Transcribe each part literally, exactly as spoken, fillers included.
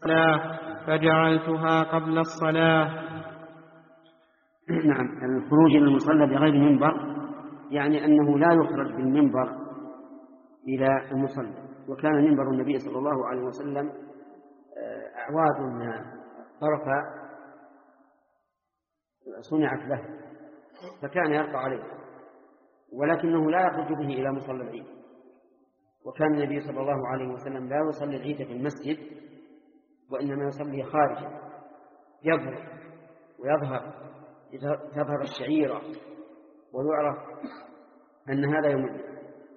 الصلاة فجعلتها قبل الصلاة. نعم، الخروج إلى المصلى بغير منبر يعني أنه لا يخرج بالمنبر إلى المصلى. وكان منبر النبي صلى الله عليه وسلم أعواد طرف صنعت له، فكان يرقى عليه، ولكنه لا يخرج به إلى مصلى العيد. وكان النبي صلى الله عليه وسلم لا يصلي العيد في المسجد، وإنما يصلي خارجا يظهر ويظهر تظهر الشعيرة ويعرف أن هذا يوم العيد.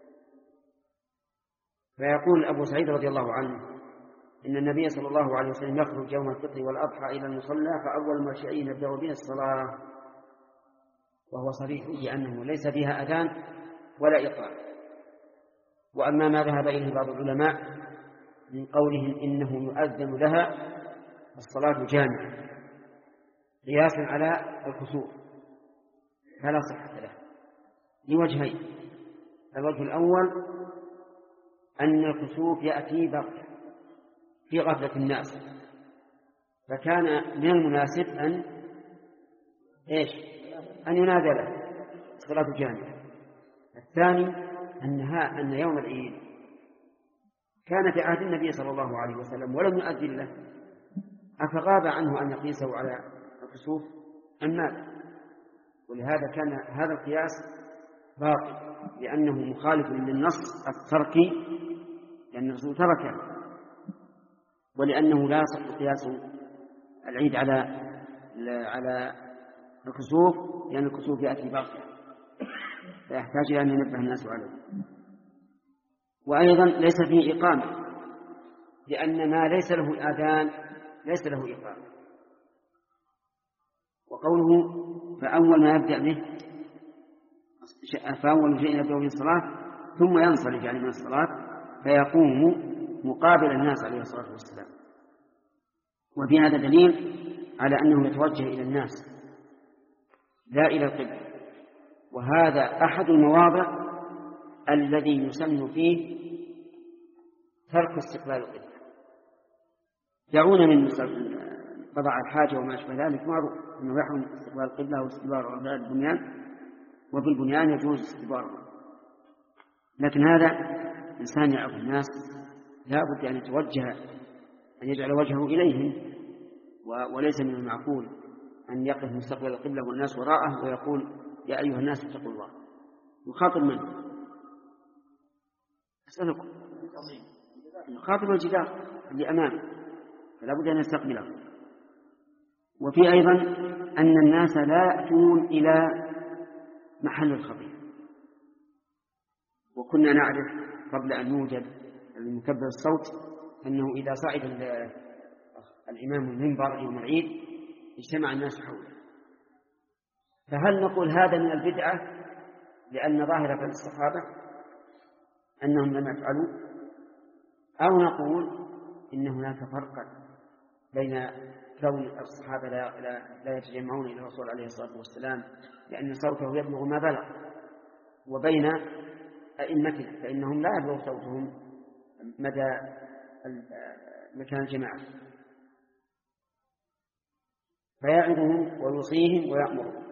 فيقول أبو سعيد رضي الله عنه إن النبي صلى الله عليه وسلم يخرج يوم الفطر والأضحى إلى المصلى، فأول ما شيء يبدأ به الصلاة، وهو صريح بأنه ليس فيها أذان ولا إقامة. وأما ما ذهب إليه بعض العلماء من قولهم إنه يؤذن لها الصلاة جامعة قياسا على الخسوف فلا صحة له لوجهين. الوجه الأول أن الخسوف يأتي بغتة في غفلة الناس، فكان من المناسب أن إيش أن ينادى له الصلاة جامعة. الثاني أنها أن يوم العيد كان في عهد النبي صلى الله عليه وسلم ولم يؤذن له، أفغاب عنه أن يقيسه على الخسوف أم ماذا؟ ولهذا كان هذا القياس باطل، لأنه مخالف للنص التركي، لأن الرسول تركه، ولأنه لا يصح قياس العيد على على الكسوف، لأن الكسوف يأتي باطلا فيحتاج إلى أن ينبه الناس عليه. وأيضا ليس فيه إقامة، لأن ما ليس له آذان ليس له إقامة. وقوله فأول ما يبدأ به فأول شيء يبدأ به الصلاة ثم ينصرف يعني من الصلاة فيقوم مقابل الناس عليه الصلاة والسلام. وفي هذا دليل على أنه يتوجه إلى الناس لا إلى القبلة، وهذا أحد المواضع الذي يسن فيه ترك استقبال القبلة. دعونا من قضاء الحاجة وما أشبه ذلك، معروف أنه يحرم استقبال القبلة واستدبار أعداء البنيان، وفي البنيان يجوز استدباره. لكن هذا إنسان يعرف الناس لا بد أن يتوجه أن يجعل وجهه إليهم، وليس من المعقول أن يقف مستقبل القبلة والناس وراءه ويقول يا أيها الناس اتقوا الله. يخاطب من؟ أسألكم، يخاطب الجدار اللي أمامه، فلا بد أن يستقبله. وفي أيضا أن الناس لا يأتون إلى محل الخطيب. وكنا نعرف قبل أن يوجد المكبر الصوت أنه إذا صعد الإمام المنبر يوم العيد اجتمع الناس حوله. فهل نقول هذا من البدعة لأن ظاهرة الصحابة أنهم لم يفعلوا، أو نقول إن هناك فرقا بين كون الصحابة لا, لا, لا يتجمعون إلى الرسول عليه الصلاة والسلام لأن صوته يبلغ ما بلغ، وبين أئمتنا فإنهم لا يبلغ صوتهم مدى مكان الجماعة، فيعظهم ويوصيهم ويأمرهم.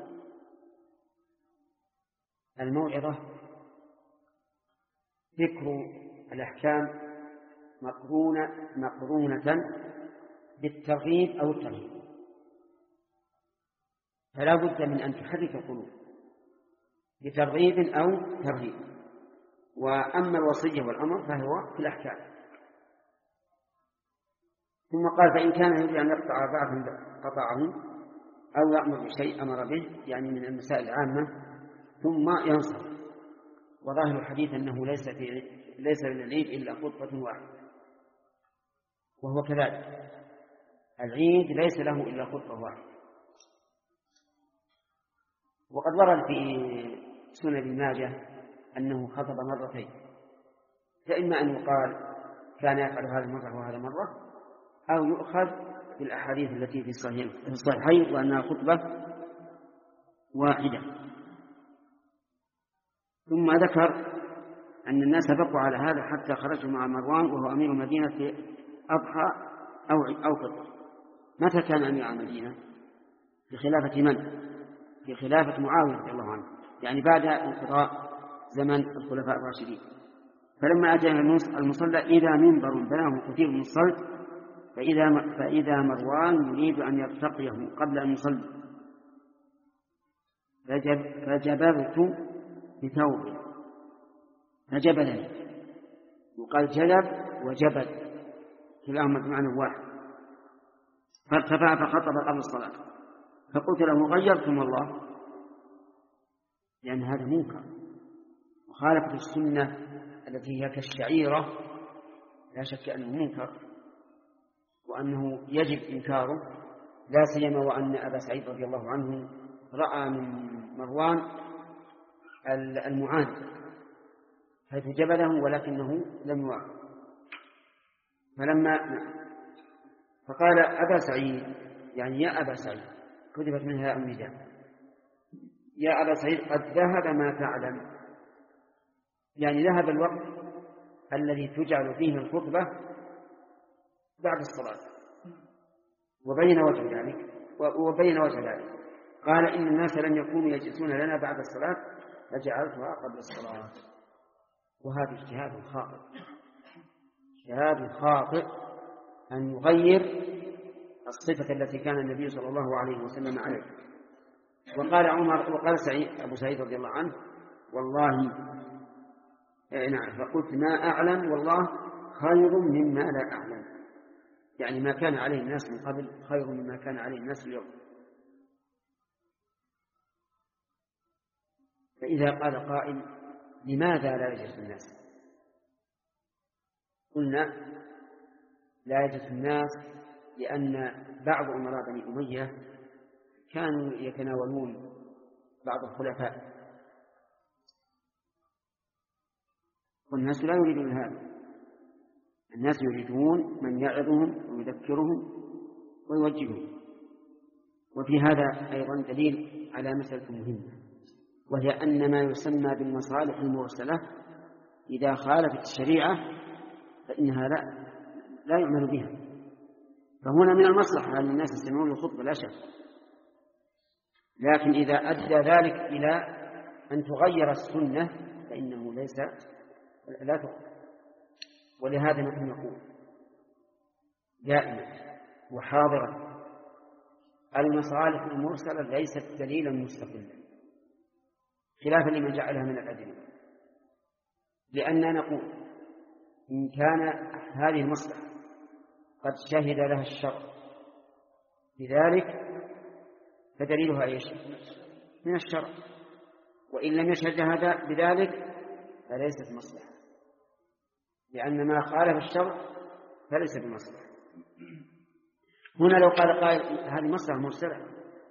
الموعظة ذكر الأحكام مقرونة مقرونة بالترغيب أو الترهيب، فلا بد من أن تحرك القلوب بترغيب أو ترهيب. وأما الوصية والأمر فهو في الأحكام. ثم قال فإن كان يريد أن يقطع بعضهم قطعه أو يأمر بشيء أمر به، يعني من المسائل العامة، ثم ينصر. وظاهر الحديث أنه ليس في ليس للعيد إلا خطبة واحدة، وهو كذلك العيد ليس له إلا خطبة واحدة. وقد ورد في سنن ابن ماجه أنه خطب مرتين، فإما أن يقال كان يفعل هذه مرة وهذه مرة، أو يؤخذ بالأحاديث التي في الصحيحين وأنها خطبة واحدة. ثم ذكر أن الناس بقوا على هذا حتى خرجوا مع مروان وهو أمير المدينة في أضحى أو أو فطر. متى كان أمير المدينة؟ في خلافة من؟ في خلافة معاوية رضي الله عنه، يعني بعد انقضاء زمن الخلفاء الراشدين. فلما أتى المصلى إذا منبر بناه كثير من الصلت، فإذا فإذا مروان يريد أن يرتقيه قبل أن يصلي، فجب فجببت بثوبي، فجبلني، وقال جلب وجبل كلاهما بمعنى واحد، فارتفع فخطب قبل الصلاة، فقلت له غيرتم الله، لأن هذا منكر مخالفة السنة التي هي كالشعيرة، لا شك أنه منكر وأنه يجب إنكاره، لا سيما وأن أبا سعيد رضي الله عنه رأى من مروان المعاند حيث جبله ولكنه لم يوعى. فلما فقال أبا سعيد، يعني يا أبا سعيد، كتبت منها النداء، يا أبا سعيد قد ذهب ما تعلم، يعني ذهب الوقت الذي تجعل فيه الخطبة بعد الصلاة، وبين وجه ذلك وبين وجه ذلك قال إن الناس لن يكونوا يجلسون لنا بعد الصلاة فجعلتها قبل الصلاة. وهذا اجتهاد خاطئ، اجتهاد خاطئ أن يغير الصفة التي كان النبي صلى الله عليه وسلم عليه. وقال عمر وقال سعيد أبو سعيد رضي الله عنه والله نعم، فقلت ما أعلم والله خير مما لا أعلم، يعني ما كان عليه الناس من قبل خير مما كان عليه الناس اليوم. فإذا قال قائل لماذا لا يجلس الناس؟ قلنا لا يجلس الناس لأن بعض أمراء بني أمية كانوا يتناولون بعض الخلفاء، والناس لا يريدون هذا، الناس يريدون من يعظهم ويذكرهم ويوجههم. وفي هذا أيضا دليل على مسألة مهمة، وهي أن ما يسمى بالمصالح المرسلة إذا خالفت الشريعة فإنها لا لا يعمل بها. فهنا من المصلحة أن الناس يستمعون للخطبة لا شك، لكن إذا أدى ذلك إلى أن تغير السنة فإنه ليس لا تقبل. ولهذا نحن نقول دائما وحاضرا المصالح المرسلة ليست دليلا مستقلا خلافا لمن جعلها من الأدلة، لأننا نقول إن كان هذه المصلحة قد شهد لها الشرع لذلك فدليلها ايش؟ من الشرع، وإن لم يشهد هذا بذلك فليست مصلحة، لأن ما خالف الشرع فليس بمصلحة. هنا لو قال قائل هذه مصلحة مرسلة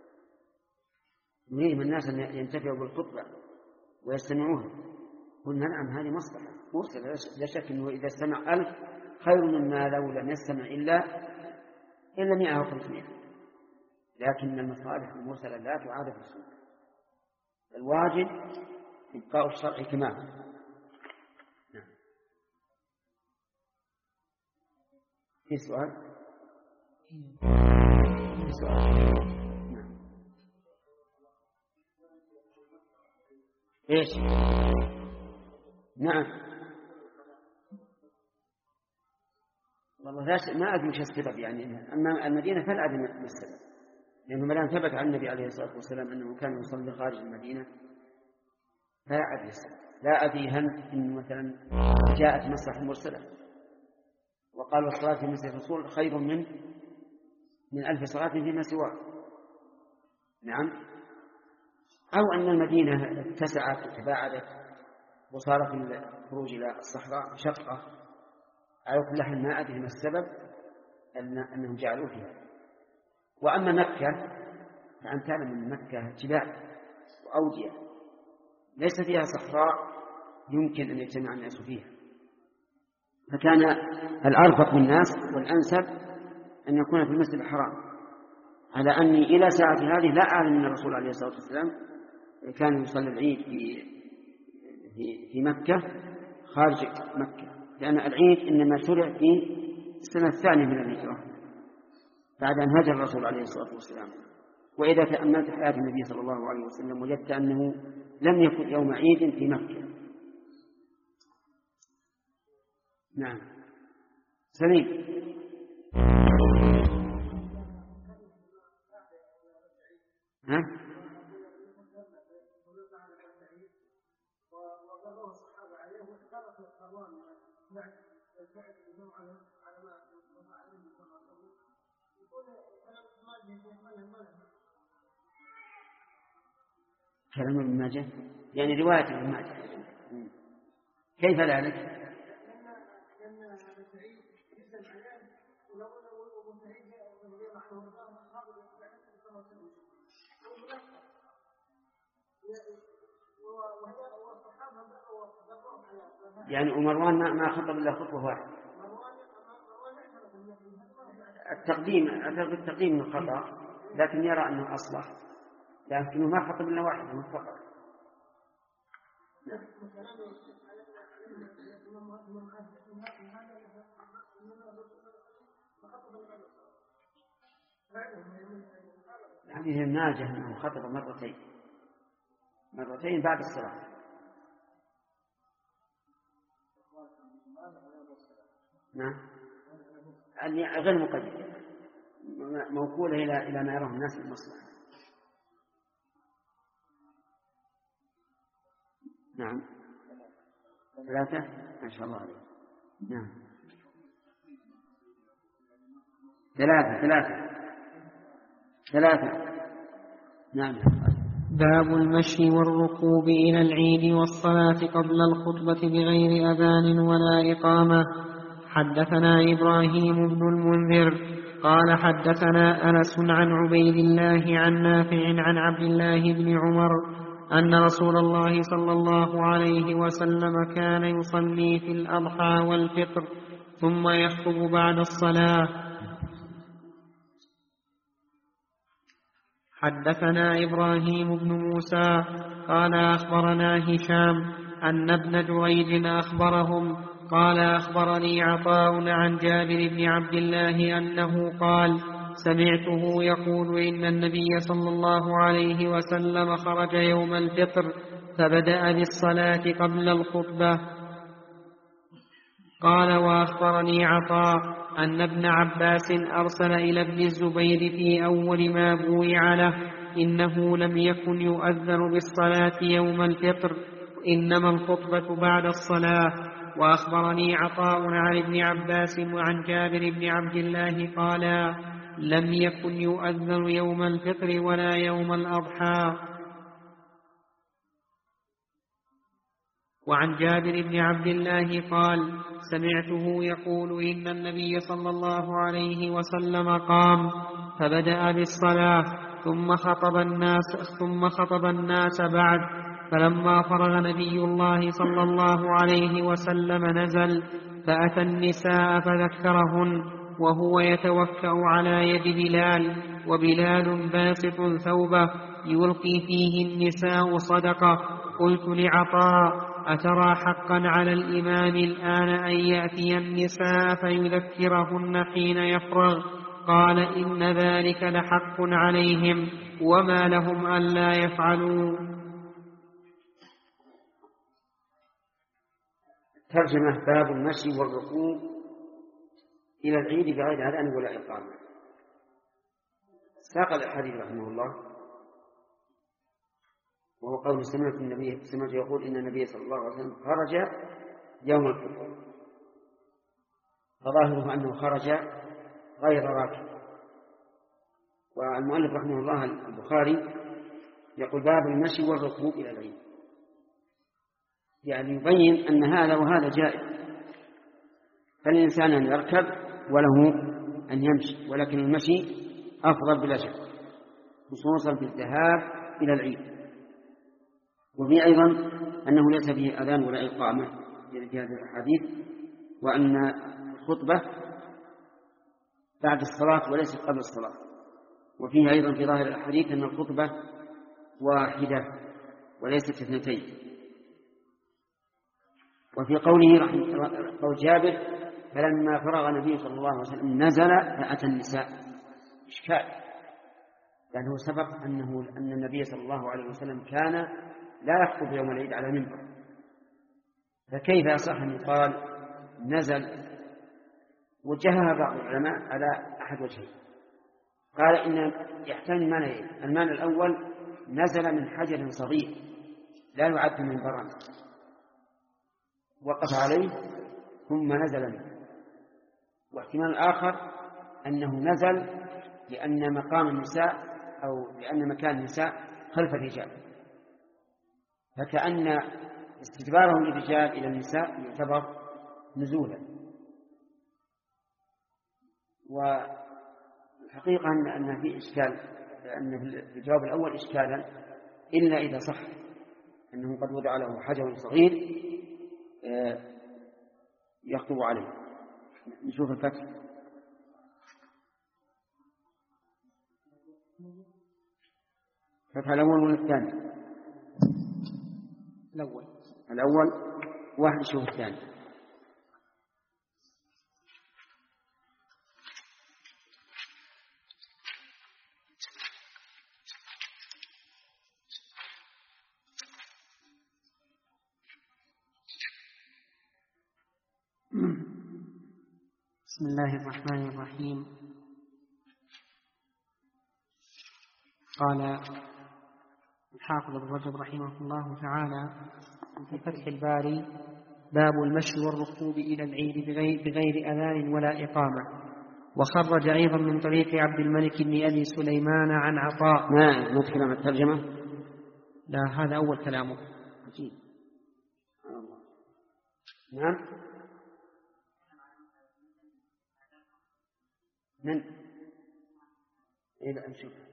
نريد من الناس أن ينتفعوا بالخطبة ويستمعوها، قلنا نعم هذه مصلحة مرسلة لا شك أنه إذا استمع ألف خير مما لو لم يستمع إلا إلا مئة أو خمسمائة، لكن المصالح المرسلة لا تعارض السنة، الواجب إبقاء الشرع كما هو. نعم. في سؤال؟ في سؤال؟ نعم. إيش؟ نعم. والله ما أدري وش السبب، يعني أما المدينة فلا أدري ما السبب، لأنه ما دام ثبت عن النبي عليه الصلاة والسلام أنه كان يصلي خارج المدينة لا أدري السبب. لا أدري هل إن مثلا جاءت مصلحة مرسلة وقال الصلاة في مسجد الرسول خير من من ألف صلاة فيما سواه، نعم، أو أن المدينة اتسعت وتباعدت وصار في الخروج إلى الصحراء شقة، على كل حال ما أدري ما السبب أن أنهم جعلوا فيها. وأما مكة فأنت تعلم أن مكة جبال وأودية ليس فيها صحراء يمكن أن يجتمع الناس فيها، فكان الأرفق بالناس والأنسب أن يكون في المسجد الحرام، على أني إلى ساعة هذه لا أعلم أن الرسول عليه الصلاة والسلام كان يصلي العيد في في مكة خارج مكة، لأن العيد إنما شرع في السنة الثانية من الهجرة بعد أن هاجر الرسول عليه الصلاة والسلام. وإذا تأملت حياة النبي صلى الله عليه وسلم وجدت أنه لم يكن يوم عيد في مكة. نعم سليم. ها؟ كلام ابن ماجه يعني رواية ابن ماجه، كيف ذلك؟ يعني ومروان ما خطب إلا خطوة واحدة. التقديم التقديم من الخطأ، لكن يرى أنه أصلح، لكنه ما خطب إلا واحدة فقط. هذه الناجح أنه خطب مرتين مرتين بعد الصلاة. نعم غير مقدم، موكولة إلى إلى ما يراه الناس المصلحة. نعم ثلاثة ما شاء الله عليك. نعم ثلاثة ثلاثة ثلاثة نعم. باب المشي والركوب إلى العيد والصلاة قبل الخطبة بغير أذان ولا إقامة. حدثنا إبراهيم بن المنذر قال حدثنا أنس عن عبيد الله عن نافع عن عبد الله بن عمر أن رسول الله صلى الله عليه وسلم كان يصلي في الأضحى والفطر ثم يخطب بعد الصلاة. حدثنا إبراهيم بن موسى قال أخبرنا هشام أن ابن جريج أخبرهم قال أخبرني عطاء عن جابر بن عبد الله أنه قال سمعته يقول إن النبي صلى الله عليه وسلم خرج يوم الفطر فبدأ بالصلاة قبل الخطبة. قال وأخبرني عطاء أن ابن عباس أرسل إلى ابن الزبير في أول ما بويع له إنه لم يكن يؤذن بالصلاة يوم الفطر إنما الخطبة بعد الصلاة. وأخبرني عطاء عن ابن عباس وعن جابر بن عبد الله قالا لم يكن يؤذن يوم الفطر ولا يوم الأضحى. وعن جابر بن عبد الله قال سمعته يقول إن النبي صلى الله عليه وسلم قام فبدأ بالصلاة ثم خطب الناس ثم خطب الناس بعد، فلما فرغ نبي الله صلى الله عليه وسلم نزل فأتى النساء فذكرهن وهو يتوكأ على يد بلال، وبلال باسط ثوبه يلقي فيه النساء صدقة. قلت لعطاء أترى حقا على الإمام الآن أن يأتي النساء فيذكرهن حين يفرغ؟ قال إن ذلك لحق عليهم وما لهم ألا يفعلوا. ترجمة باب المشي والركوب إلى العيد بغير أذان ولا إقامة. ساق الحديث رحمه الله وهو قول سمعت النبي سمعت يقول إن النبي صلى الله عليه وسلم خرج يوم الفطر، فظاهره أنه خرج غير راكب. والمؤلف رحمه الله البخاري يقول باب المشي والركوب إلى العيد، يعني يبين أن هذا وهذا جائز، فالإنسان أن يركب وله أن يمشي، ولكن المشي أفضل بلا شك خصوصا في الذهاب إلى العيد. وفي أيضا أنه ليس فيه أذان ولا إقامة في هذه الحديث، وأن الخطبة بعد الصلاة وليس قبل الصلاة. وفيه أيضا في ظاهر الحديث أن الخطبة واحدة وليست اثنتين. وفي قوله قول جابر فلما فرغ النبي صلى الله عليه وسلم نزل فأتى النساء، إشكال، لأنه سبق أنه أن النبي صلى الله عليه وسلم كان لا يخطب يوم العيد على منبر، فكيف يصح أن يقال نزل؟ وجهها بعض العلماء على أحد وجهين. قال إن يحتمل معنيين: المعنى الأول نزل من حجر صغير لا يعد منبرا وقف عليه ثم نزل منه، واحتمال آخر أنه نزل لأن مقام النساء أو لأن مكان النساء خلف الرجال، فكأن استدباره للرجال إلى النساء يعتبر نزولا. والحقيقة أن في إشكال، أن في الجواب الأول إشكالا إلا إذا صح أنه قد وضع له حجر صغير يخطب عليه. نشوف الفتح. فتح الأول والثاني. الأول الأول واحد يشوف الثاني. بسم الله الرحمن الرحيم. قال الحافظ ابن رجب رحمه الله تعالى في فتح الباري: باب المشي والركوب إلى العيد بغير, بغير أذان ولا إقامة. وخرج أيضا من طريق عبد الملك بن أبي سليمان عن عطاء. ما نتكلم عن الترجمة؟ لا، هذا أول كلامه. عجيب. نعم. من إلى أن شوف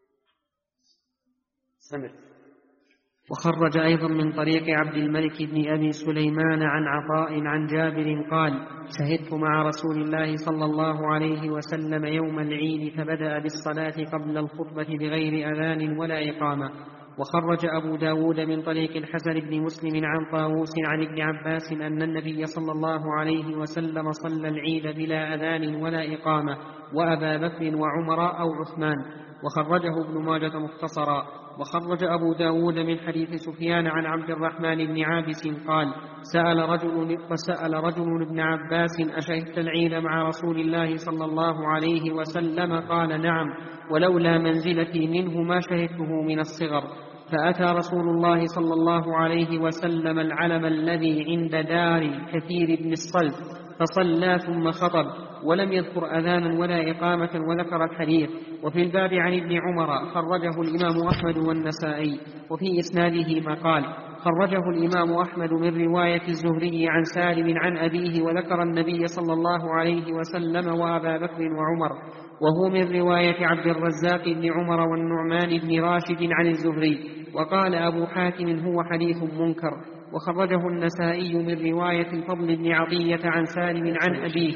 سمر. وخرج أيضا من طريق عبد الملك بن أبي سليمان عن عطاء عن جابر قال: شهدت مع رسول الله صلى الله عليه وسلم يوم العيد فبدأ بالصلاة قبل الخطبة بغير أذان ولا إقامة. وخرج أبو داود من طريق الحسن بن مسلم عن طاووس عن ابن عباس أن النبي صلى الله عليه وسلم صلى العيد بلا أذان ولا إقامة، وأبا بكر وعمر أو عثمان. وخرجه ابن ماجة مختصرا. وخرج أبو داود من حديث سفيان عن عبد الرحمن بن عابس قال: سأل رجل, وسأل رجل ابن عباس: أشهدت العيد مع رسول الله صلى الله عليه وسلم؟ قال: نعم، ولولا منزلتي منه ما شهدته من الصغر. فأتى رسول الله صلى الله عليه وسلم العلم الذي عند دار كثير بن الصلب فصلى ثم خطب، ولم يذكر أذانا ولا إقامة، وذكر الحديث. وفي الباب عن ابن عمر خرجه الإمام أحمد والنسائي، وفي إسناده ما قال. خرجه الإمام أحمد من رواية الزهري عن سالم عن أبيه، وذكر النبي صلى الله عليه وسلم وأبا بكر وعمر. وهو من رواية عبد الرزاق بن عمر والنعمان بن راشد عن الزهري. وقال أبو حاتم: هو حديث منكر. وخرجه النسائي من رواية الفضل بن عطية عن سالم عن أبيه.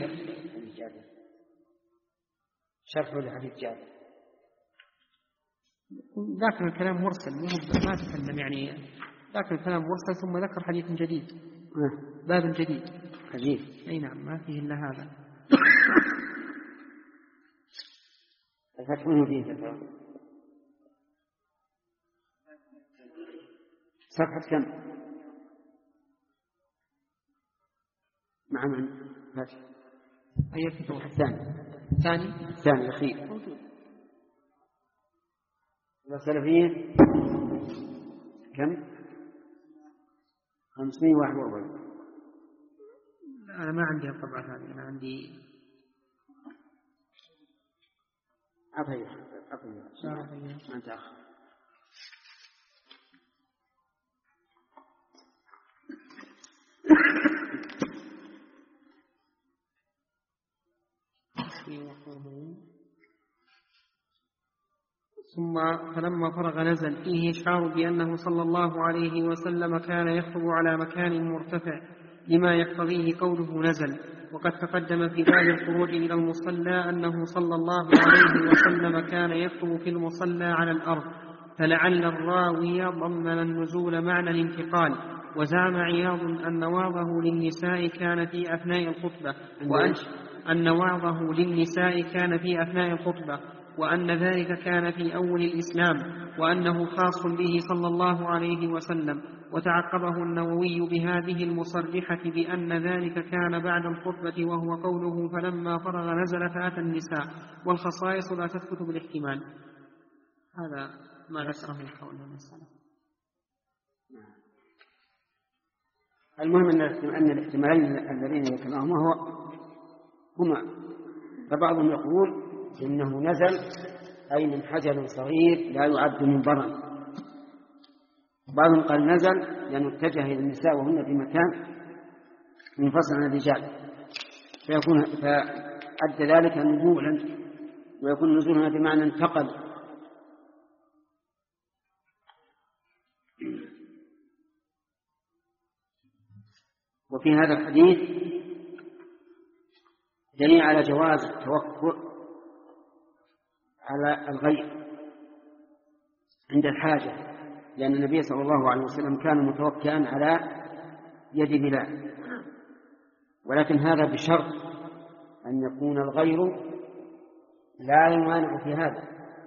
شرح لحديث جابر. ذاك الكلام مرسل، ما تكلم يعني، ذاك الكلام مرسل ثم ذكر حديث جديد، باب جديد. عجيب. أي نعم، ما فيه إلا هذا. الفتح منه فيه صفحة كم؟ مع من فتح؟ أي فتح؟ الثاني. الثاني الثاني الأخير موجود. والسلفيين كم؟ خمسمائة واحد وأربعين. أنا ما عندي الطبعة هذه، أنا عندي أطيب أطيب ما تأخر. ثم فلما فرغ نزل. فيه إشعار بأنه صلى الله عليه وسلم كان يخطب على مكان مرتفع لما يقتضيه قوله نزل. وقد تقدم في باب الخروج إلى المصلى أنه صلى الله عليه وسلم كان يخطب في المصلى على الأرض، فلعل الراوي ضمن النزول معنى الانتقال. وزعم عياض أن واضه للنساء كان في أثناء الخطبة. وأنش أن وعظه للنساء كان في أثناء الخطبة، وأن ذلك كان في أول الإسلام، وأنه خاص به صلى الله عليه وسلم. وتعقبه النووي بهذه المصرحة بأن ذلك كان بعد الخطبة، وهو قوله فلما فرغ نزل فأتى النساء، والخصائص لا تثبت بالاحتمال. هذا ما ذكره حول المسألة. المهم أن الاحتمالين الذين ذكرناهما هو هما، فبعضهم يقول إنه نزل أي من حجر صغير لا يعد منبرا، بعضهم قال نزل لأنه يعني اتجه إلى النساء وهن في مكان منفصل عن الرجال، فيكون فأدى ذلك نزولا، ويكون نزولنا بمعنى انتقل. وفي هذا الحديث دليل على جواز التوكل على الغير عند الحاجة، لأن النبي صلى الله عليه وسلم كان متوكئا على يد بلال، ولكن هذا بشرط أن يكون الغير لا يمانع في هذا.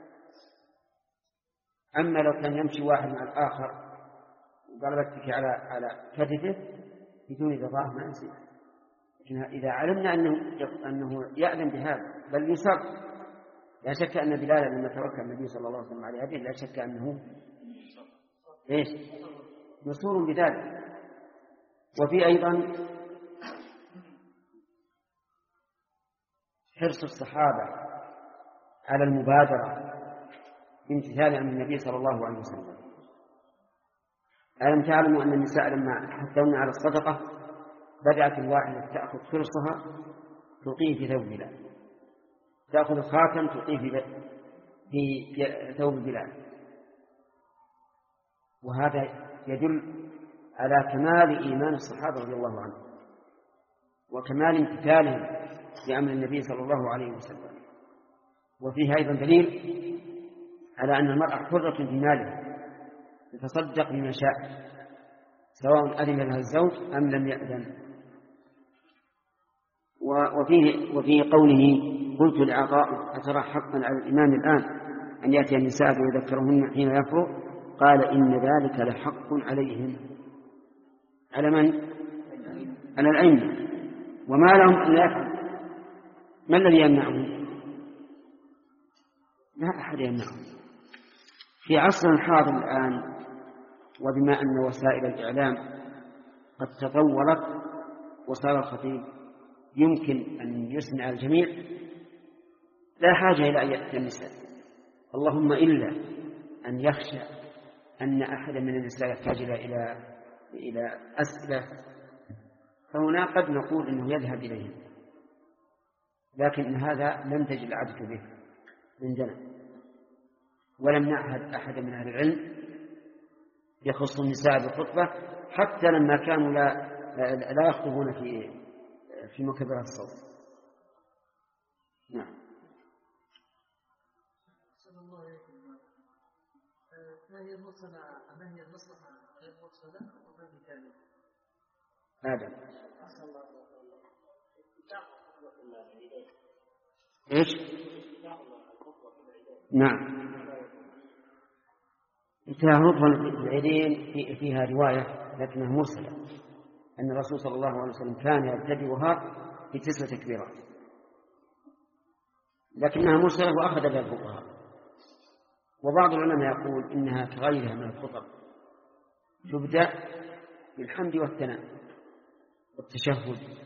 أما لو كان يمشي واحد مع الآخر وقال بتك على على كتفه بدون رضاه ما نسيب، لكن إذا علمنا أنه أنه يأذن بهذا بل يسر، لا شك أن بلال لما توكل النبي صلى الله عليه وسلم على يده لا شك أنه إيش مسرور بذلك. وفي أيضا حرص الصحابة على المبادرة بامتثال أمر النبي صلى الله عليه وسلم. ألم تعلموا أن النساء لما حثون على الصدقة بدأت الواحدة تأخذ فرصها تلقيه في ثوب بلال، تأخذ الخاتم تلقيه في ثوب بلال، وهذا يدل على كمال إيمان الصحابة رضي الله عنهم وكمال امتثالهم لأمر النبي صلى الله عليه وسلم. وفيه أيضا دليل على أن المرأة حرة في مالها تتصدق بما شاء سواء أذن لها الزوج أم لم يأذن. وفيه, وفيه قوله قلت لعطاء أترى حقا على الإمام الآن أن يأتي النساء ويذكرهن حين يفرغ؟ قال إن ذلك لحق عليهم. على من؟ على الأئمة. وما لهم أن يفعلوا؟ ما الذي يمنعهم؟ لا أحد يمنعهم. في عصر الحاضر الآن وبما أن وسائل الإعلام قد تطورت وصار الخطيب يمكن أن يسمع الجميع لا حاجة إلى أن يأتي النساء، اللهم إلا أن يخشى أن أحد من النساء يحتاج إلى إلى أسئلة، فهنا قد نقول إنه يذهب إليهم، لكن هذا لم تجد العادة به عندنا، ولم نعهد أحد من أهل العلم يخص النساء بالخطبة حتى لما كانوا لا لا يخطبون في في مكبرات الصوت. نعم. ما هي المصلحة ما هي المصلحة غير مقصودة وما هي كاملة؟ هذا إيش؟ نعم. انتهى ركن العيدين في فيها رواية لكنها مرسلة أن الرسول صلى الله عليه وسلم كان يبتدئها في تسع تكبيرات، لكنها مرسلة وأخذ بها الفقهاء. وبعض العلماء يقول إنها كغيرها من الخطب تبدأ بالحمد والثناء والتشهد.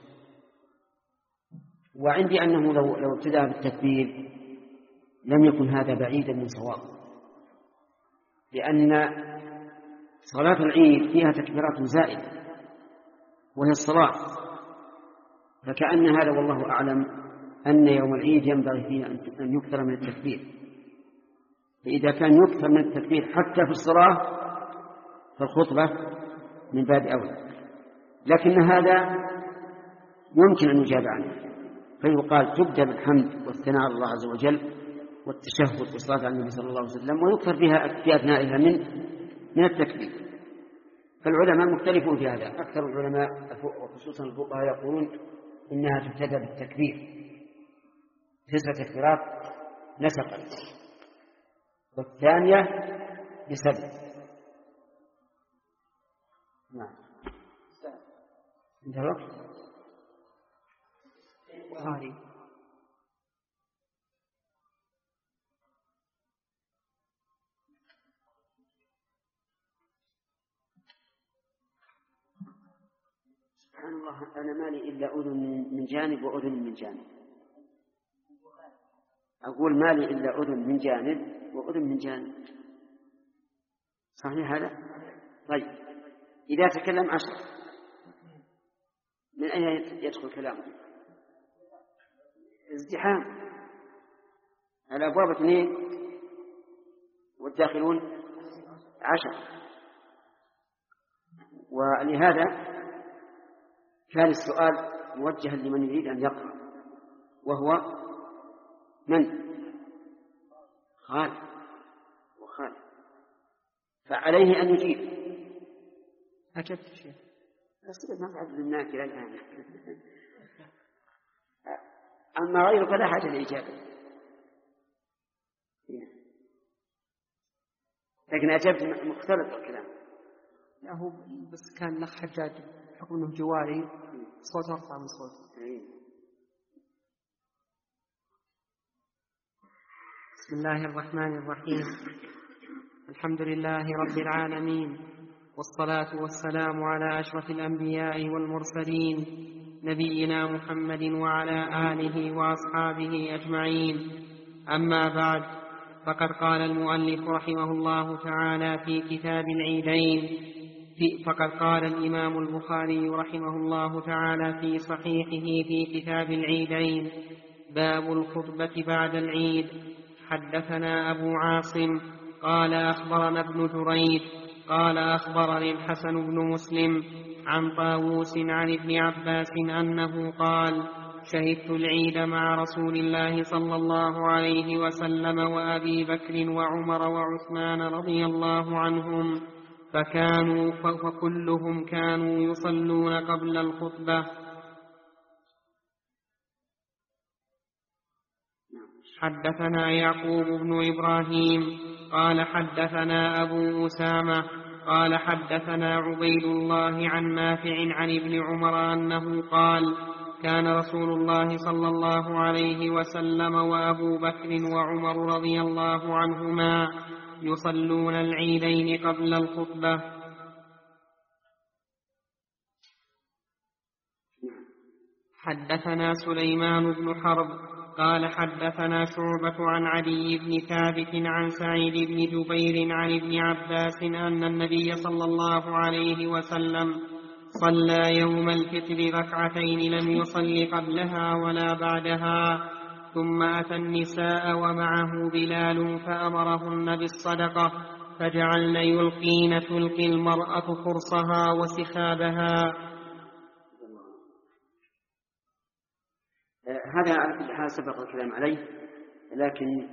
وعندي أنه لو لو ابتدأ بالتكبير لم يكن هذا بعيدا من صواب، لأن صلاة العيد فيها تكبيرات زائدة وهي الصلاة، فكأن هذا والله أعلم أن يوم العيد ينبغي فيه أن يكثر من التكبير، فإذا كان يكثر من التكبير حتى في الصلاة فالخطبة من باب أولى، لكن هذا يمكن أن يجاب عنه، فيقال تبدأ بالحمد والثناء على الله عز وجل والتشهد والصلاة على النبي صلى الله عليه وسلم ويكثر بها في أثنائها من من التكبير. فالعلماء مختلفون في هذا، أكثر العلماء وخصوصا الفقهاء يقولون إنها تبتدأ بالتكبير نسبة اختلاط نسقت، والثانية بسبب. نعم. انتهى الوقت. البخاري سبحان الله، أنا مالي إلا أذن من جانب وأذن من جانب. أقول مالي إلا أذن من جانب وأذن من جانب، صحيح هذا؟ طيب، إذا تكلم عشرة من أين يدخل كلامه؟ ازدحام، الأبواب اثنين والداخلون عشر، ولهذا كان السؤال موجها لمن يريد أن يقرأ، وهو من؟ خالد وخالد، فعليه أن يجيب. أجبت شيء أصبح ما تعد الناس إلى الآن. أما غيره فلا حاجة للإجابة، لكن أجبت مختلط الكلام. لا هو بس كان الأخ حجاج بحكم أنه جواري صوت أرفع من صوتي. بسم الله الرحمن الرحيم، الحمد لله رب العالمين، والصلاة والسلام على أشرف الأنبياء والمرسلين نبينا محمد وعلى آله وأصحابه أجمعين. أما بعد، فقد قال المؤلف رحمه الله تعالى في كتاب العيدين في فقد قال الإمام البخاري رحمه الله تعالى في صحيحه في كتاب العيدين: باب الخطبة بعد العيد. حدثنا أبو عاصم قال أخبرنا ابن جريج قال أخبرني الحسن بن مسلم عن طاووس عن ابن عباس أنه قال: شهدت العيد مع رسول الله صلى الله عليه وسلم وأبي بكر وعمر وعثمان رضي الله عنهم، فكانوا فكلهم كانوا يصلون قبل الخطبة. حدثنا يعقوب بن إبراهيم قال حدثنا أبو أسامة قال حدثنا عبيد الله عن نافع عن ابن عمر أنه قال: كان رسول الله صلى الله عليه وسلم وأبو بكر وعمر رضي الله عنهما يصلون العيدين قبل الخطبة. حدثنا سليمان بن حرب قال حدثنا شعبة عن علي بن ثابت عن سعيد بن جبير عن ابن عباس أن النبي صلى الله عليه وسلم صلى يوم الفطر ركعتين لم يصل قبلها ولا بعدها، ثم أتى النساء ومعه بلال فأمرهن بالصدقة فجعلن يلقين تلقي المرأة قرصها وسخابها. هذا على كل حال سبق الكلام عليه، لكن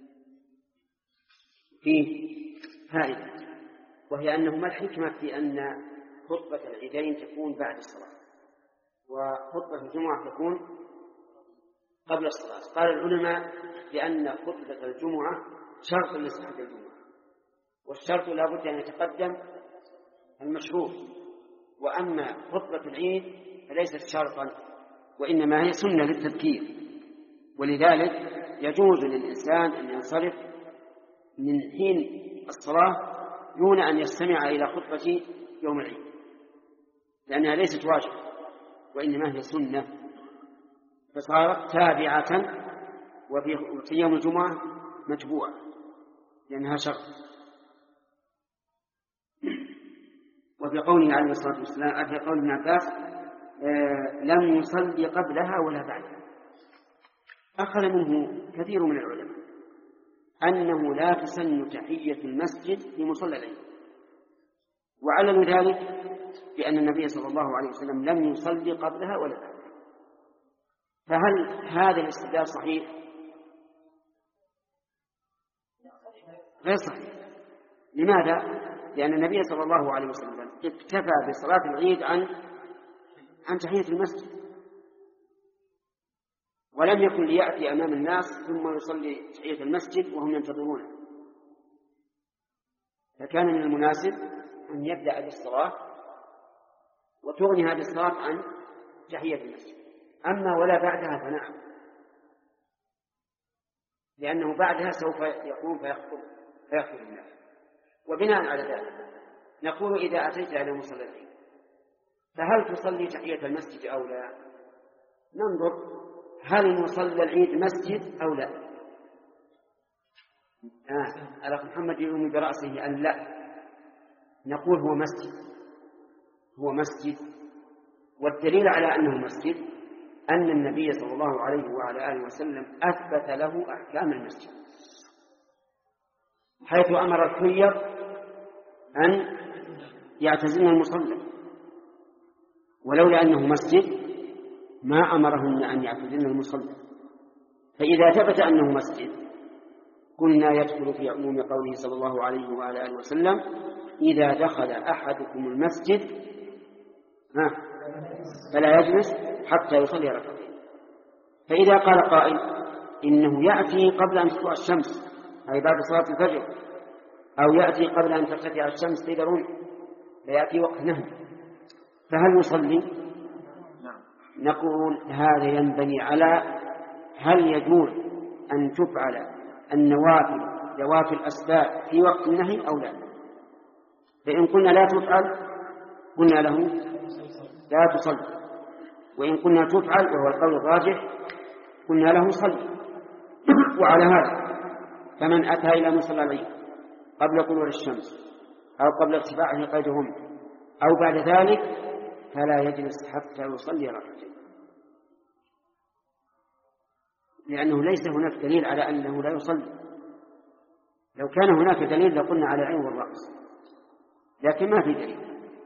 فيه فائدة، وهي أنه ما الحكمة في أن خطبة العيدين تكون بعد الصلاة وخطبة الجمعة تكون قبل الصلاة؟ قال العلماء لأن خطبة الجمعة شرط لصحة الجمعة، والشرط لا بد أن يتقدم المشروط، وأما خطبة العيد فليست شرطا وإنما هي سنة للتذكير، ولذلك يجوز للإنسان أن ينصرف من حين الصلاة دون أن يستمع إلى خطبة يوم العيد، لأنها ليست واجبة وإنما هي سنة، فصارت تابعة، وفي يوم الجمعة متبوعة لأنها شرط. وفي قوله عليه الصلاة والسلام في قول ابن عباس: آه لم يصلي قبلها ولا بعدها، أخذ منه كثير من العلماء أنه لا تسن تحية المسجد في مصلى العيد، وعلموا ذلك بأن النبي صلى الله عليه وسلم لم يصلي قبلها ولا بعدها. فهل هذا الاستدلال صحيح؟ غير صحيح. لماذا؟ لأن النبي صلى الله عليه وسلم اكتفى بصلاة العيد عن عن تحية المسجد، ولم يكن ليأتي أمام الناس ثم يصلي تحية المسجد وهم ينتظرونه، فكان من المناسب أن يبدأ بالصلاة وتغني هذه الصلاة عن تحية المسجد. أما ولا بعدها فنعم، لأنه بعدها سوف يقوم فيخطب فيخطب الناس. وبناء على ذلك نقول إذا أتيت إلى مصلى العيد فهل تصلي تحية المسجد أو لا؟ ننظر هل مصلى العيد مسجد أو لا. آه. الأخ محمد يؤمن برأسه أن لا، نقول هو مسجد، هو مسجد. والدليل على أنه مسجد أن النبي صلى الله عليه وعلى آله وسلم أثبت له أحكام المسجد، حيث أمر الحيض أن يعتزلن المصلى، ولولا أنه مسجد ما أمرهن أن يعتزلن المصلى. فإذا ثبت أنه مسجد قلنا يدخل في عموم قوله صلى الله عليه وعلى آله وسلم إذا دخل أحدكم المسجد فلا يجلس حتى يصلي ركعتين. فإذا قال قائل إنه يأتي قبل أن تطلع الشمس أي بعد صلاة الفجر، أو يأتي قبل أن ترتفع الشمس قيل رمح فيأتي وقت نهي، فهل يصلي؟ نقول هذا ينبني على هل يجوز أن تفعل النوافل ذوات الأسباب في وقت النهي أو لا. فإن قلنا لا تفعل قلنا له لا تصلي، وإن قلنا تفعل وهو القول الراجح قلنا له صلي. وعلى هذا فمن أتى إلى مصلى العيد قبل طلوع الشمس أو قبل ارتفاعه قيدهم أو بعد ذلك فلا يجلس حتى يصلي ركعتين، لأنه ليس هناك دليل على أنه لا يصلي. لو كان هناك دليل لقلنا على العين والرأس، لكن ما في دليل.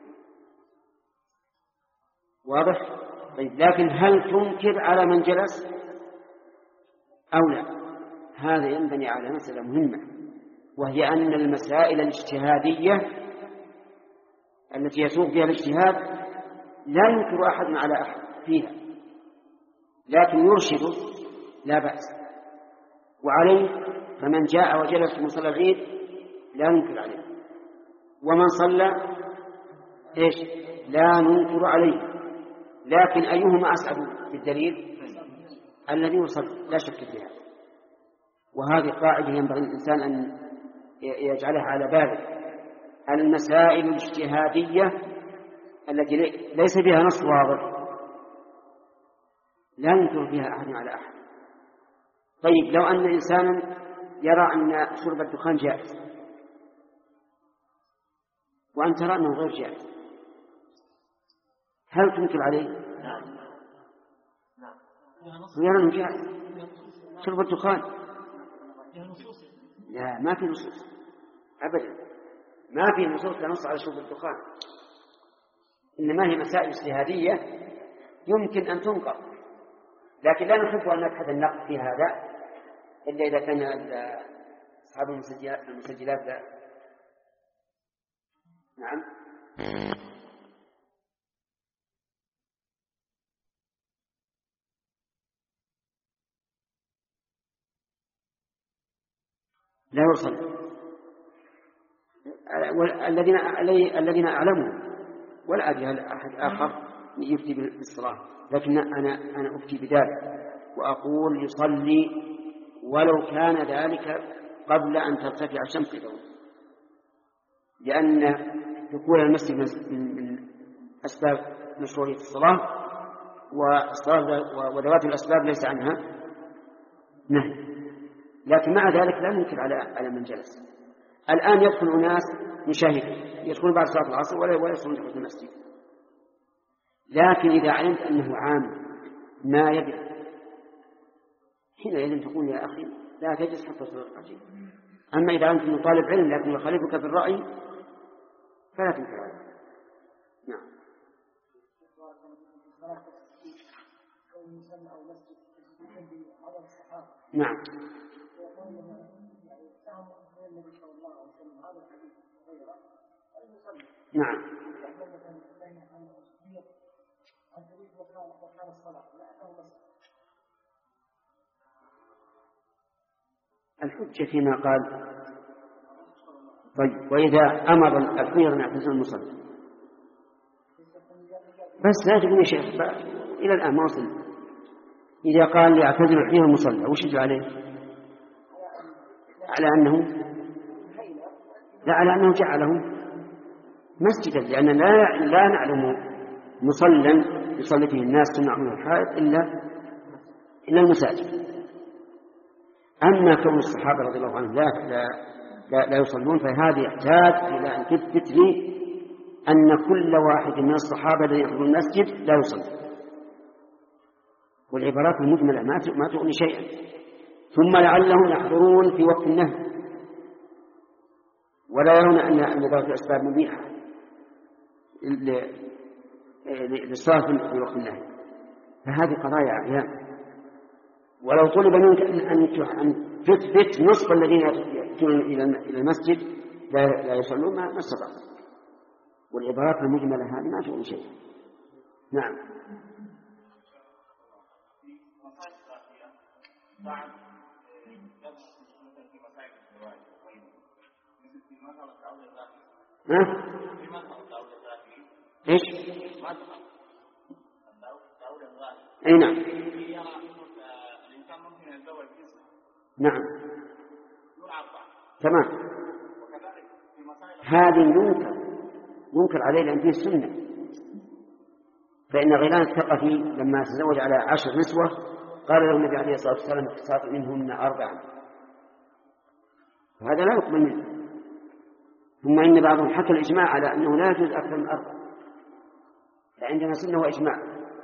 واضح؟ طيب لكن هل تنكر على من جلس أو لا؟ هذا ينبني على مسألة مهمة، وهي أن المسائل الاجتهادية التي يسوق فيها الاجتهاد لا ينكر أحد على أحد فيها، لكن يرشد لا بأس. وعليه فمن جاء وجلس في مصلى العيد لا ننكر عليه، ومن صلى إيش لا ننكر عليه. لكن أيهما أسعد بالدليل؟ الذي يصلي لا شك فيها. وهذه قاعدة ينبغي الإنسان أن يجعلها على باله. المسائل الاجتهادية التي ليس بها نص واضح لا ينكر فيها أحد على أحد. طيب لو أن إنسانا يرى أن شرب الدخان جائز وأن ترى أنه غير جائز، هل تنكر عليه؟ نعم. يرى أنه جائز شرب الدخان؟ لا، ما في نصوص أبدا، ما في نصوص تنص على شرب الدخان، إنما هي مسائل اجتهادية يمكن أن تنقض. لكن لا نحب أن نبحث النقد في هذا إلا إذا كان أصحاب المسجلات لا. نعم. لا يصلي الذين الذين أعلموا، ولا أدري هل أحد آخر يفتي بالصلاة، لكن أنا أنا أفتي بذلك وأقول يصلي ولو كان ذلك قبل أن ترتفع الشمس اليوم، لأن دخول المسجد من أسباب مشروعية الصلاة، وذوات الأسباب ليس عنها نهي. لكن مع ذلك لا ننكر على على من جلس. الآن يدخل أناس مشاهدين يدخلون بعد صلاة العصر ولا ولا يدخلون في المسجد، لكن إذا علمت أنه عام ما يدري حينئذ تقول يا أخي لا تجلس حتى تصلي الركعتين. أما إذا أنت من طالب علم لكن يخالفك في الرأي فلا تنكر عليه. نعم. نعم. نعم. الحجة فيما قال. طيب وإذا أمر الحيض أن يعتزل المصلى بس لا تقول يا شيخ إلى الآن ما وصل. إذا قال يعتزل الحيض المصلى وش يجب عليه؟ على أنه لا على أنه جعله مسجدا، لأن لا لا نعلم مصلى يصلي فيه الناس تمنع من الحائط إلا إلا المساجد. أما كون الصحابة رضي الله عنهم لا لا لا, لا يصلون فهذا يحتاج إلى أن تثبت لي أن كل واحد من الصحابة الذي يحضر المسجد لا يصلي. والعبارات المجملة ما تغني شيئا. ثم لعلهم يحضرون في وقت النهي ولا يرون أن ذلك الأسباب مبيحة للصلاة في وقت النهي، فهذه قضايا أعيان. ولو طلب منك أن تثبت نصف الذين يأتون إلى المسجد لا يصلون ما استطعت. والعبارات المجملة هذه ما تقول شيء. نعم. ها؟ ايش؟ اي نعم. نعم تمام. هذه منكر منكر عليه لأن فيه السنة. فإن غيلان الثقفي لما تزوج على عشر نسوة قال له النبي عليه الصلاة والسلام اقتصاد منهن أربعا، وهذا لا يقبل منه. ثم إن بعضهم حكى الإجماع على أنه لا يجوز أكثر من أربع، فعندنا سنة وإجماع.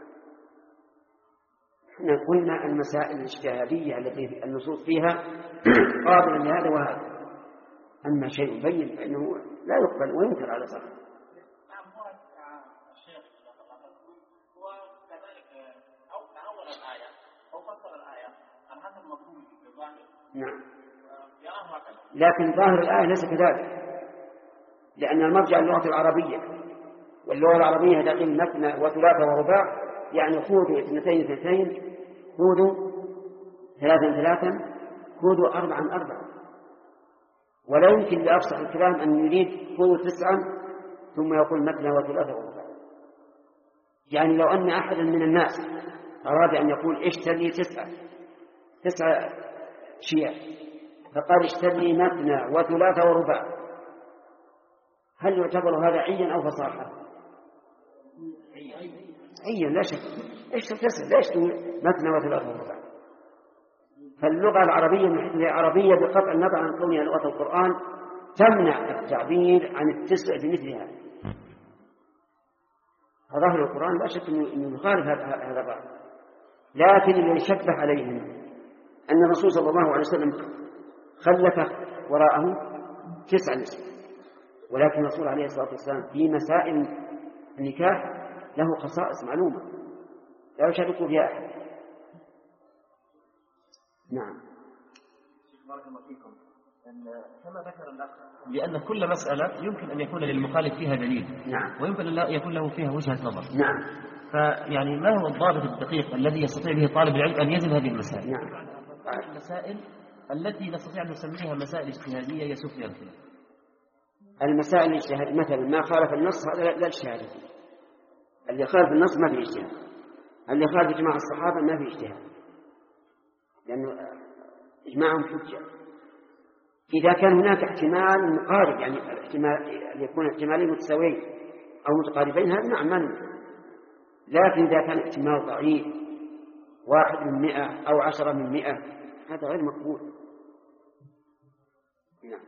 احنا قلنا المسائل الاجتهادية التي النصوص فيها قابلة لهذا وهذا، أما شيء بين فإنه لا يقبل وينكر على صاحبه. نعم هو الشيخ هو كذلك أو تأول الآية أو فسر الآية على حسب مفهوم الظاهر. نعم. يراه هكذا. لكن ظاهر الآية ليس كذلك، لأن المرجع اللغة العربية، واللغة العربية داخل مثنى وثلاثة ورباع، يعني خذوا اثنتين اثنتين، خذوا ثلاثا ثلاثا، خذوا أربعا أربعا. ولا يمكن لأفصح الكلام أن يريد خذوا تسعا ثم يقول مثنى وثلاثة ورباع. يعني لو أن أحدا من الناس أراد أن يقول اشتري تسعة تسعة شيء فقال اشتري مثنى وثلاثة ورباع، هل يعتبر هذا عيا أو فصاحة؟ عيا لا شك. ايش تسأل ليش مثنى وثلاثة ورباع؟ فاللغة العربية هي عربية بقطع النظر عن كونها لغة القرآن تمنع التعبير عن التسع بمثلها. فظاهر القرآن لا شك أنه يخالف هذا الرأي، لكن اللي يشبه عليهم أن الرسول صلى الله عليه وسلم خلف وراءه تسع نساء، ولكن الرسول عليه الصلاة والسلام في مسائل النكاح له خصائص معلومة لا يشارك فيها أحد. نعم. بارك الله فيكم. كما ذكر الأخ بأن كل مسألة يمكن أن يكون للمخالف فيها دليل. نعم. ويمكن أن يكون له فيها وجهة نظر. نعم. فيعني ما هو الضابط الدقيق الذي يستطيع به طالب العلم أن يزن هذه المسائل؟ نعم. المسائل التي نستطيع أن نسميها مسائل اجتهادية يسوق فيها الخلاف. المسائل الاجتهادية مثلا ما خالف النص هذا لا اجتهاد. اللي خالف النص ما في اجتهاد، اللي خالف إجماع الصحابة ما في اجتهاد، لأنه إجماعهم حجة. إذا كان هناك احتمال مقارب، يعني احتمال يكون احتمالين متساويين أو متقاربين، هذا نعم من. لكن إذا كان احتمال ضعيف واحد من مئة أو عشرة من مئة هذا غير مقبول. نعم.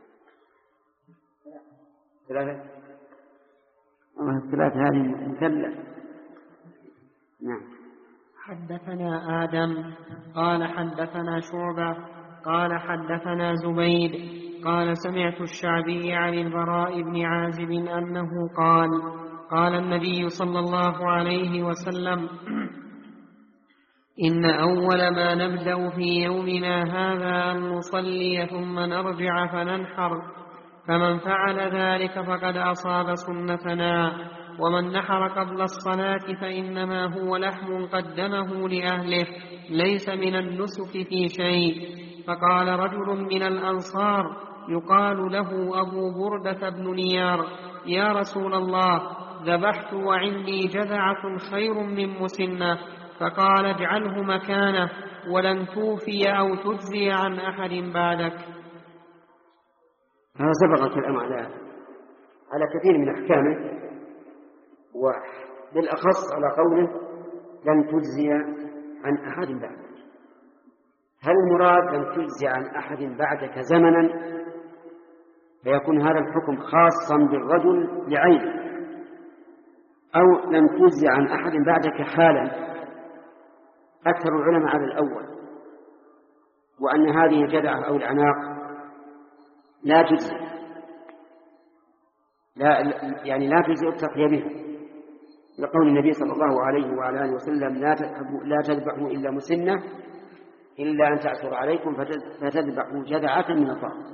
ثلاثة والله الثلاثة هذه مثلث. نعم. حدثنا آدم قال حدثنا شعبة قال حدثنا زبيد قال سمعت الشعبي عن البراء بن عازب أنه قال قال النبي صلى الله عليه وسلم إن أول ما نبدأ في يومنا هذا أن نصلي ثم نرجع فننحر، فمن فعل ذلك فقد أصاب سنتنا، ومن نحر قبل الصلاة فإنما هو لحم قدمه لأهله ليس من النسك في شيء. فقال رجل من الأنصار يقال له أبو بردة بن نيار: يا رسول الله، ذبحت وعندي جذعة خير من مسنة. فقال: اجعله مكانه ولن توفي أو تجزي عن أحد بعدك. هذا سبق الكلام على على كثير من أحكامه، وبالأخص على قوله لن تجزي عن أحد بعدك. هل المراد لن تجزي عن أحد بعدك زمنا، فيكون هذا الحكم خاصا بالرجل لعينه، أو لن تجزي عن أحد بعدك حالا؟ أكثر العلماء على الأول، وأن هذه الجذعة أو العناق لا تجزي، لا يعني لا تجزي التقية بها، لقول النبي صلى الله عليه وعلى آله وسلم: لا تذبحوا إلا مسنة إلا أن تعثر عليكم فتذبحوا جذعة من الضأن.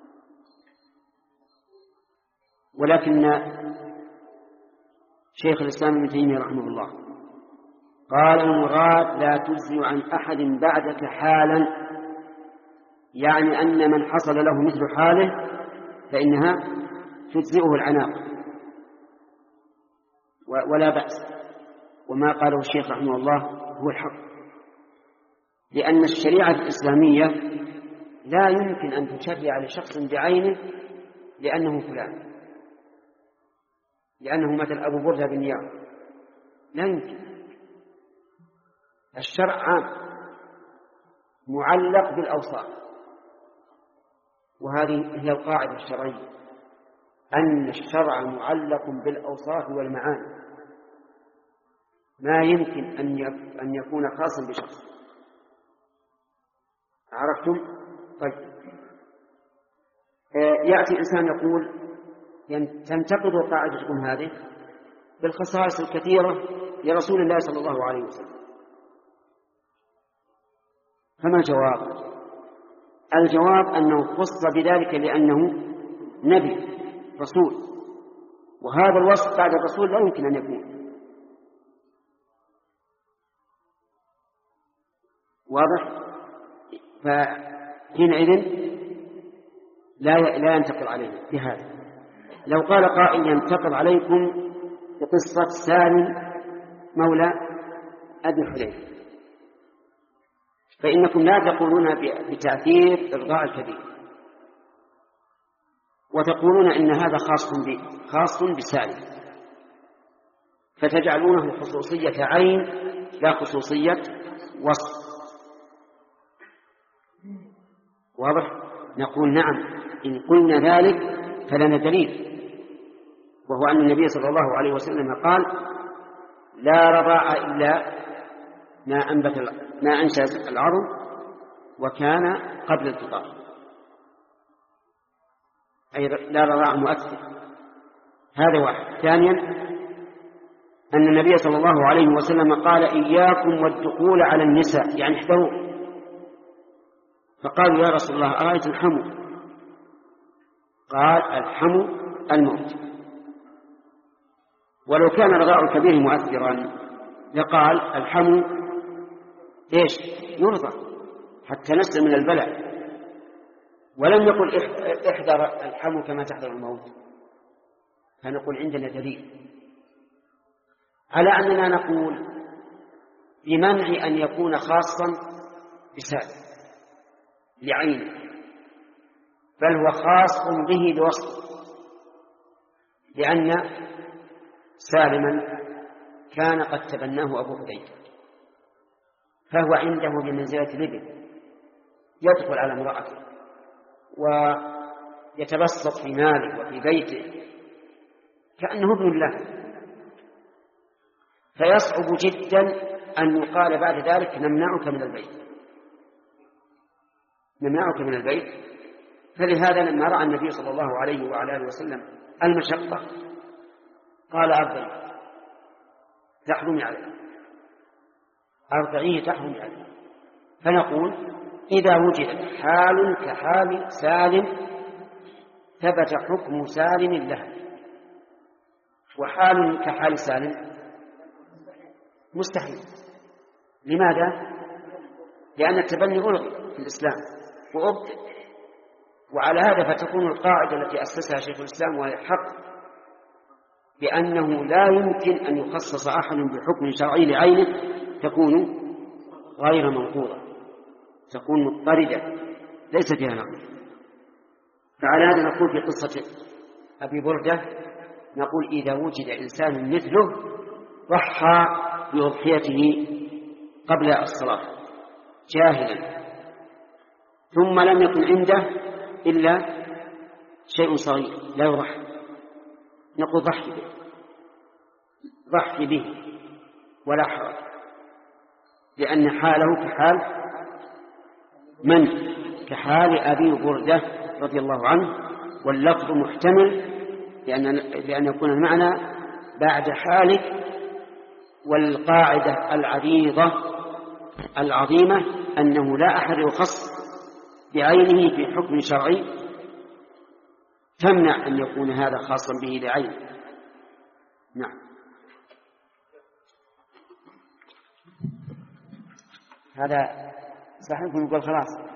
ولكن شيخ الإسلام ابن تيمية رحمه الله قال: المراد لا تجزي عن أحد بعدك حالا، يعني أن من حصل له مثل حاله فإنها تجزئه العناق ولا بأس. وما قاله الشيخ رحمه الله هو الحق، لأن الشريعة الإسلامية لا يمكن أن تشرع لشخص بعينه لأنه فلان، لأنه مثل أبو بردة بن نيار، لا يمكن. الشرع عام معلق بالأوصاف، وهذه هي القاعدة الشرعية، أن الشرع معلق بالأوصاف والمعاني، ما يمكن أن يكون خاصا بشخص. عرفتم؟ طيب، يأتي إنسان يقول تنتقد قاعدتكم هذه بالخصائص الكثيرة لرسول الله صلى الله عليه وسلم، فما الجواب؟ الجواب أنه خص بذلك لأنه نبي رسول، وهذا الوصف بعد الرسول لا يمكن أن يكون. واضح؟ فحينئذ لا لا ينتقل عليه بهذا. لو قال قائل ينتقل عليكم بقصة سالم مولى أبي حذيفة، فإنكم لا تقولون بتأثير إرضاء الكبير، وتقولون إن هذا خاص به خاص بسالم، فتجعلونه خصوصية عين لا خصوصية وصف. واضح؟ نقول نعم، إن قلنا ذلك فلنا دليل، وهو أن النبي صلى الله عليه وسلم قال: لا رضاع إلا ما أنبت ما أنشأ العظم وكان قبل الفطار، أي لا رضاع مؤثر. هذا واحد. ثانيا، أن النبي صلى الله عليه وسلم قال: إياكم والدخول على النساء، يعني احذروا. فقالوا: يا رسول الله، أرأيت الحمو؟ قال: الحمو الموت. ولو كان رضاء الكبير مؤثرا لقال: الحمو إيش؟ يرضى حتى نسلم من البلاء، ولم يقل احذر الحمو كما تحذر الموت. فنقول عندنا دليل على أننا نقول بمنع أن يكون خاصا بسالم لعينه، بل هو خاص به بوصف، لأن سالما كان قد تبناه أبو حذيفة، فهو عنده بمنزلة الابن، يدخل على امرأته ويتبسط في ماله وفي بيته كأنه ابن له، فيصعب جدا أن يقال بعد ذلك نمنعك من البيت نمنعك من البيت فلهذا لما رأى النبي صلى الله عليه وعلى آله وسلم المشقة قال: أرضعيه تحرمي عليه، أرضعيه تحرمي عليه. فنقول إذا وجد حال كحال سالم ثبت حكم سالم له، وحال كحال سالم مستحيل. لماذا؟ لأن التبني ألغي في الإسلام، وأبطل. وعلى هذا فتكون القاعدة التي أسسها شيخ الإسلام وهي الحق بأنه لا يمكن أن يخصص أحد بحكم شرعي لعينه تكون غير منقوضة، تكون مضطردة ليس فيها نقص. فعلى هذا نقول في قصة أبي بردة نقول إذا وجد إنسان مثله ضحى بأضحيته قبل الصلاة جاهلا ثم لم يكن عنده إلا شيء صغير لا يضحي، نقول ضحي به ضحي به ولا حرج، لأن حاله كحال من؟ كحال أبي بردة رضي الله عنه، واللفظ محتمل لأن, لأن يكون المعنى بعد حالك. والقاعدة العريضة العظيمة أنه لا أحد يخص بعينه في حكم شرعي تمنع أن يكون هذا خاصا به لعينه. نعم. هذا صحيح نقول خلاص.